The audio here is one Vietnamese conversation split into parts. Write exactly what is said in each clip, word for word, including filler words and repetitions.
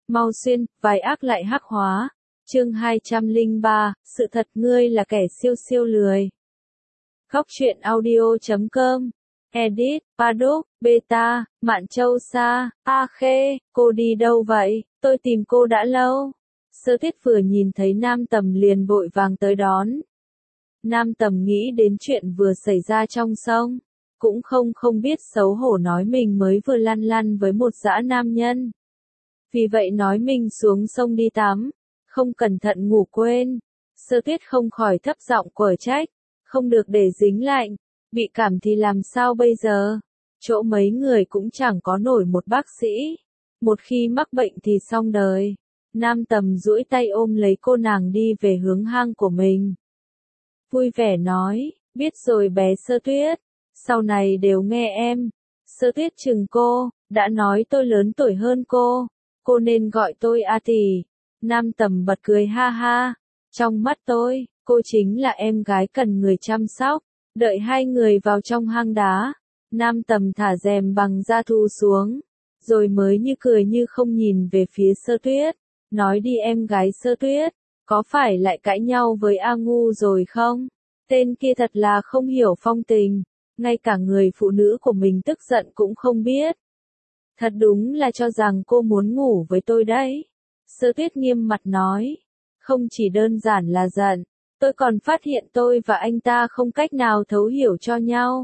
Mau xuyên, vài ác lại hắc hóa. Chương hai trăm lẻ ba, sự thật ngươi là kẻ siêu siêu lười. Góc truyện audio chấm com. Edit, Paddock, Beta, Mạn Châu Sa, A Khê, cô đi đâu vậy? Tôi tìm cô đã lâu. Sơ Tuyết vừa nhìn thấy Nam Tầm liền vội vàng tới đón. Nam Tầm nghĩ đến chuyện vừa xảy ra trong sông, cũng không không biết xấu hổ nói mình mới vừa lăn lăn với một dã nam nhân. Vì vậy nói mình xuống sông đi tắm, không cẩn thận ngủ quên. Sơ Tuyết không khỏi thấp giọng quở trách, không được để dính lạnh, bị cảm thì làm sao bây giờ? Chỗ mấy người cũng chẳng có nổi một bác sĩ, một khi mắc bệnh thì xong đời. Nam Tầm duỗi tay ôm lấy cô nàng đi về hướng hang của mình. Vui vẻ nói, biết rồi bé Sơ Tuyết, sau này đều nghe em. Sơ Tuyết chừng cô, đã nói tôi lớn tuổi hơn cô, cô nên gọi tôi A tỷ. Nam Tầm bật cười ha ha, trong mắt tôi, cô chính là em gái cần người chăm sóc. Đợi hai người vào trong hang đá, Nam Tầm thả rèm bằng da thú xuống, rồi mới như cười như không nhìn về phía Sơ Tuyết, nói đi em gái Sơ Tuyết, có phải lại cãi nhau với A Ngu rồi không? Tên kia thật là không hiểu phong tình, ngay cả người phụ nữ của mình tức giận cũng không biết. Thật đúng là cho rằng cô muốn ngủ với tôi đấy. Sơ Tuyết nghiêm mặt nói, không chỉ đơn giản là giận, tôi còn phát hiện tôi và anh ta không cách nào thấu hiểu cho nhau.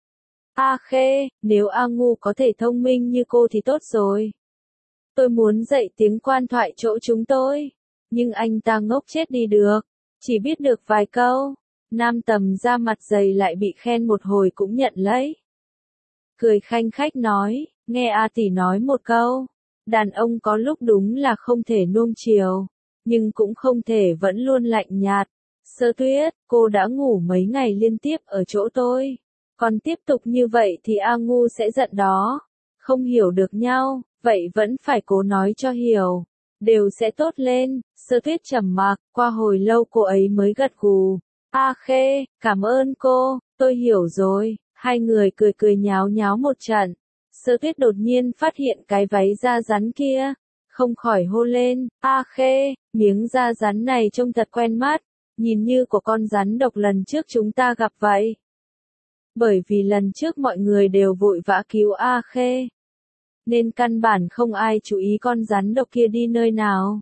A Khê, nếu A Ngu có thể thông minh như cô thì tốt rồi. Tôi muốn dạy tiếng quan thoại chỗ chúng tôi, nhưng anh ta ngốc chết đi được, chỉ biết được vài câu. Nam Tầm ra mặt dày lại bị khen một hồi cũng nhận lấy. Cười khanh khách nói, nghe A tỷ nói một câu, đàn ông có lúc đúng là không thể nuông chiều, nhưng cũng không thể vẫn luôn lạnh nhạt. Sơ Tuyết, cô đã ngủ mấy ngày liên tiếp ở chỗ tôi, còn tiếp tục như vậy thì A Ngu sẽ giận đó. Không hiểu được nhau, vậy vẫn phải cố nói cho hiểu, đều sẽ tốt lên. Sơ Tuyết trầm mặc, qua hồi lâu cô ấy mới gật gù. A Khê, cảm ơn cô, tôi hiểu rồi. Hai người cười cười nháo nháo một trận. Sơ Tuyết đột nhiên phát hiện cái váy da rắn kia, không khỏi hô lên, A Khê, miếng da rắn này trông thật quen mắt, nhìn như của con rắn độc lần trước chúng ta gặp vậy. Bởi vì lần trước mọi người đều vội vã cứu A Khê, nên căn bản không ai chú ý con rắn độc kia đi nơi nào.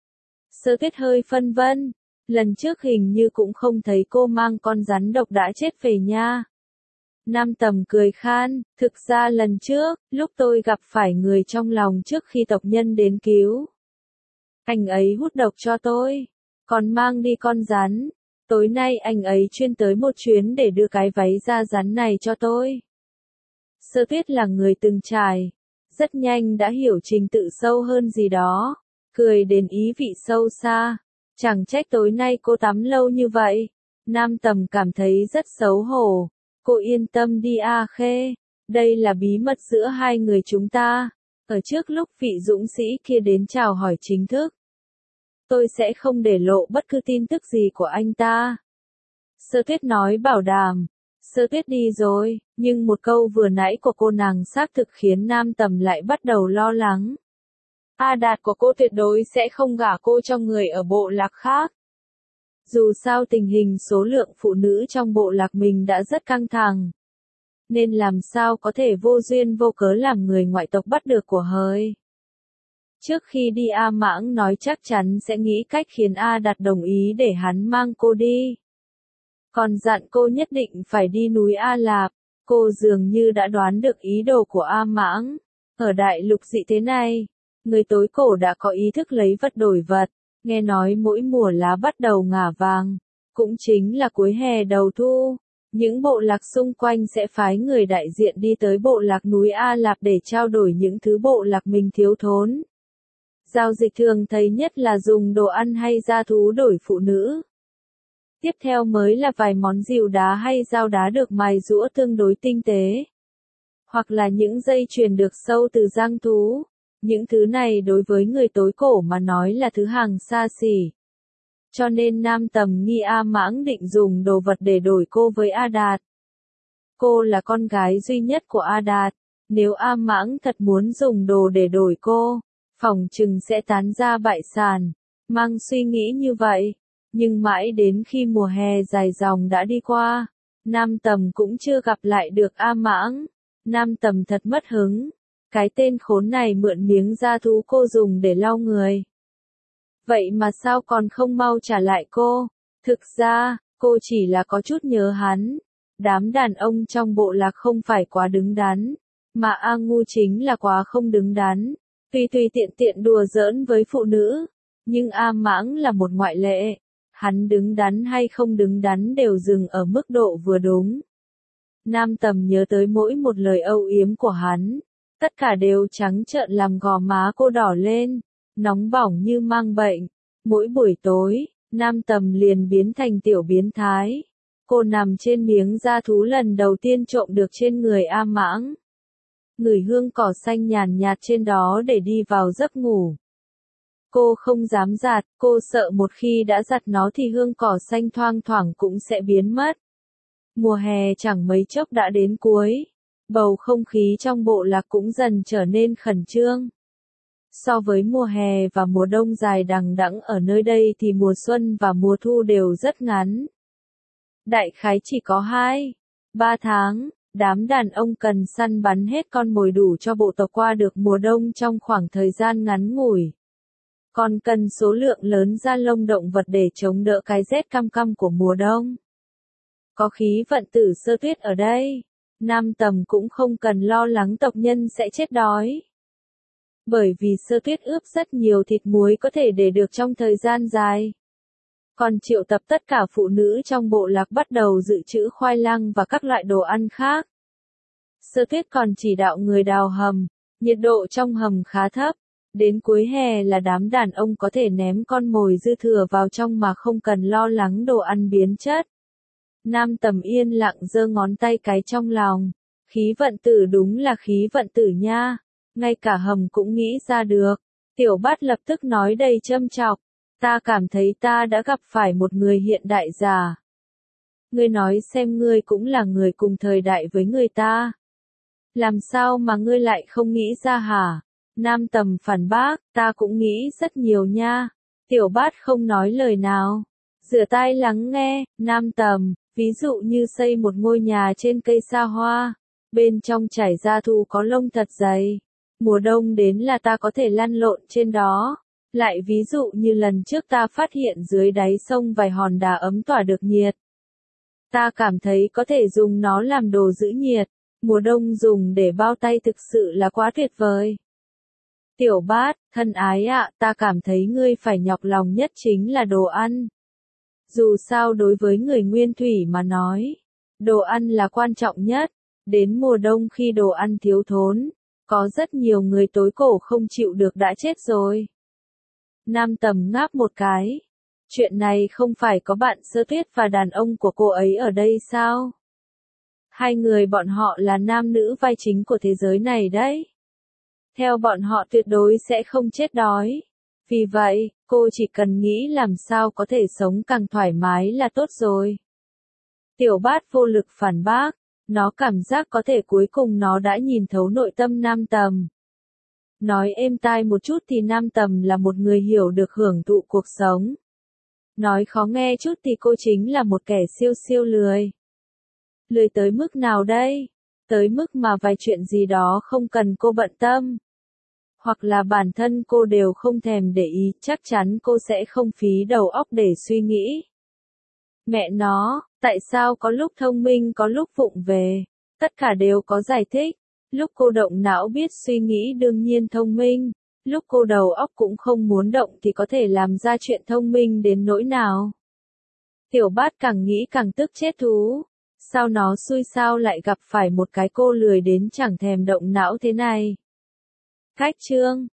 Sơ Tuyết hơi phân vân, lần trước hình như cũng không thấy cô mang con rắn độc đã chết về nha. Nam Tầm cười khan, thực ra lần trước, lúc tôi gặp phải người trong lòng trước khi tộc nhân đến cứu, anh ấy hút độc cho tôi, còn mang đi con rắn. Tối nay anh ấy chuyên tới một chuyến để đưa cái váy da rắn này cho tôi. Sơ Tuyết là người từng trải, rất nhanh đã hiểu trình tự sâu hơn gì đó, cười đến ý vị sâu xa. Chẳng trách tối nay cô tắm lâu như vậy. Nam Tầm cảm thấy rất xấu hổ. Cô yên tâm đi A Khê, đây là bí mật giữa hai người chúng ta. Ở trước lúc vị dũng sĩ kia đến chào hỏi chính thức, tôi sẽ không để lộ bất cứ tin tức gì của anh ta. Sơ Tuyết nói bảo đảm. Sơ Tuyết đi rồi, nhưng một câu vừa nãy của cô nàng xác thực khiến Nam Tầm lại bắt đầu lo lắng. A Đạt của cô tuyệt đối sẽ không gả cô cho người ở bộ lạc khác. Dù sao tình hình số lượng phụ nữ trong bộ lạc mình đã rất căng thẳng, nên làm sao có thể vô duyên vô cớ làm người ngoại tộc bắt được của hời. Trước khi đi A Mãng nói chắc chắn sẽ nghĩ cách khiến A Đạt đồng ý để hắn mang cô đi. Còn dặn cô nhất định phải đi núi A Lạp. Cô dường như đã đoán được ý đồ của A Mãng. Ở đại lục dị thế này, người tối cổ đã có ý thức lấy vật đổi vật. Nghe nói mỗi mùa lá bắt đầu ngả vàng, cũng chính là cuối hè đầu thu, những bộ lạc xung quanh sẽ phái người đại diện đi tới bộ lạc núi A Lạp để trao đổi những thứ bộ lạc mình thiếu thốn. Giao dịch thường thấy nhất là dùng đồ ăn hay da thú đổi phụ nữ. Tiếp theo mới là vài món rìu đá hay dao đá được mài giũa tương đối tinh tế. Hoặc là những dây chuyền được sâu từ giang thú. Những thứ này đối với người tối cổ mà nói là thứ hàng xa xỉ. Cho nên Nam Tầm nghi A Mãng định dùng đồ vật để đổi cô với A Đạt. Cô là con gái duy nhất của A Đạt. Nếu A Mãng thật muốn dùng đồ để đổi cô, Phỏng chừng sẽ tán ra bại sản. Mang suy nghĩ như vậy, nhưng mãi đến khi mùa hè dài dòng đã đi qua, Nam Tầm cũng chưa gặp lại được A Mãng. Nam Tầm thật mất hứng, cái tên khốn này mượn miếng da thú cô dùng để lau người. Vậy mà sao còn không mau trả lại cô? Thực ra, cô chỉ là có chút nhớ hắn. Đám đàn ông trong bộ lạc không phải quá đứng đắn, mà A Ngu chính là quá không đứng đắn. Tùy tùy tiện tiện đùa giỡn với phụ nữ, nhưng A Mãng là một ngoại lệ. Hắn đứng đắn hay không đứng đắn đều dừng ở mức độ vừa đúng. Nam Tầm nhớ tới mỗi một lời âu yếm của hắn, tất cả đều trắng trợn làm gò má cô đỏ lên, nóng bỏng như mang bệnh. Mỗi buổi tối, Nam Tầm liền biến thành tiểu biến thái. Cô nằm trên miếng da thú lần đầu tiên trộm được trên người A Mãng. Ngửi hương cỏ xanh nhàn nhạt trên đó để đi vào giấc ngủ. Cô không dám giặt, cô sợ một khi đã giặt nó thì hương cỏ xanh thoang thoảng cũng sẽ biến mất. Mùa hè chẳng mấy chốc đã đến cuối, bầu không khí trong bộ lạc cũng dần trở nên khẩn trương. So với mùa hè và mùa đông dài đằng đẵng ở nơi đây thì mùa xuân và mùa thu đều rất ngắn. Đại khái chỉ có hai, ba tháng, đám đàn ông cần săn bắn hết con mồi đủ cho bộ tộc qua được mùa đông trong khoảng thời gian ngắn ngủi. Còn cần số lượng lớn da lông động vật để chống đỡ cái rét căm căm của mùa đông. Có khí vận tử Sơ Tuyết ở đây, Nam Tầm cũng không cần lo lắng tộc nhân sẽ chết đói. Bởi vì Sơ Tuyết ướp rất nhiều thịt muối có thể để được trong thời gian dài. Còn triệu tập tất cả phụ nữ trong bộ lạc bắt đầu dự trữ khoai lang và các loại đồ ăn khác. Sơ Tuyết còn chỉ đạo người đào hầm, nhiệt độ trong hầm khá thấp. Đến cuối hè là đám đàn ông có thể ném con mồi dư thừa vào trong mà không cần lo lắng đồ ăn biến chất. Nam Tầm yên lặng giơ ngón tay cái trong lòng. Khí vận tử đúng là khí vận tử nha. Ngay cả hầm cũng nghĩ ra được. Tiểu Bát lập tức nói đầy châm chọc. Ta cảm thấy ta đã gặp phải một người hiện đại già. Ngươi nói xem ngươi cũng là người cùng thời đại với người ta. Làm sao mà ngươi lại không nghĩ ra hả? Nam Tầm phản bác, ta cũng nghĩ rất nhiều nha. Tiểu Bát không nói lời nào. Rửa tai lắng nghe, Nam Tầm, ví dụ như xây một ngôi nhà trên cây sa hoa. Bên trong trải da thú có lông thật dày. Mùa đông đến là ta có thể lăn lộn trên đó. Lại ví dụ như lần trước ta phát hiện dưới đáy sông vài hòn đá ấm tỏa được nhiệt. Ta cảm thấy có thể dùng nó làm đồ giữ nhiệt. Mùa đông dùng để bao tay thực sự là quá tuyệt vời. Tiểu Bát, thân ái ạ, ta cảm thấy ngươi phải nhọc lòng nhất chính là đồ ăn. Dù sao đối với người nguyên thủy mà nói, đồ ăn là quan trọng nhất. Đến mùa đông khi đồ ăn thiếu thốn, có rất nhiều người tối cổ không chịu được đã chết rồi. Nam Tầm ngáp một cái. Chuyện này không phải có bạn Sơ Tuyết và đàn ông của cô ấy ở đây sao? Hai người bọn họ là nam nữ vai chính của thế giới này đấy. Theo bọn họ tuyệt đối sẽ không chết đói. Vì vậy, cô chỉ cần nghĩ làm sao có thể sống càng thoải mái là tốt rồi. Tiểu Bát vô lực phản bác, nó cảm giác có thể cuối cùng nó đã nhìn thấu nội tâm Nam Tầm. Nói êm tai một chút thì Nam Tầm là một người hiểu được hưởng thụ cuộc sống. Nói khó nghe chút thì cô chính là một kẻ siêu siêu lười. Lười tới mức nào đây? Tới mức mà vài chuyện gì đó không cần cô bận tâm. Hoặc là bản thân cô đều không thèm để ý, chắc chắn cô sẽ không phí đầu óc để suy nghĩ. Mẹ nó, tại sao có lúc thông minh có lúc vụng về? Tất cả đều có giải thích. Lúc cô động não biết suy nghĩ đương nhiên thông minh. Lúc cô đầu óc cũng không muốn động thì có thể làm ra chuyện thông minh đến nỗi nào. Tiểu Bát càng nghĩ càng tức chết thú. Sao nó xui sao lại gặp phải một cái cô lười đến chẳng thèm động não thế này? Cách chương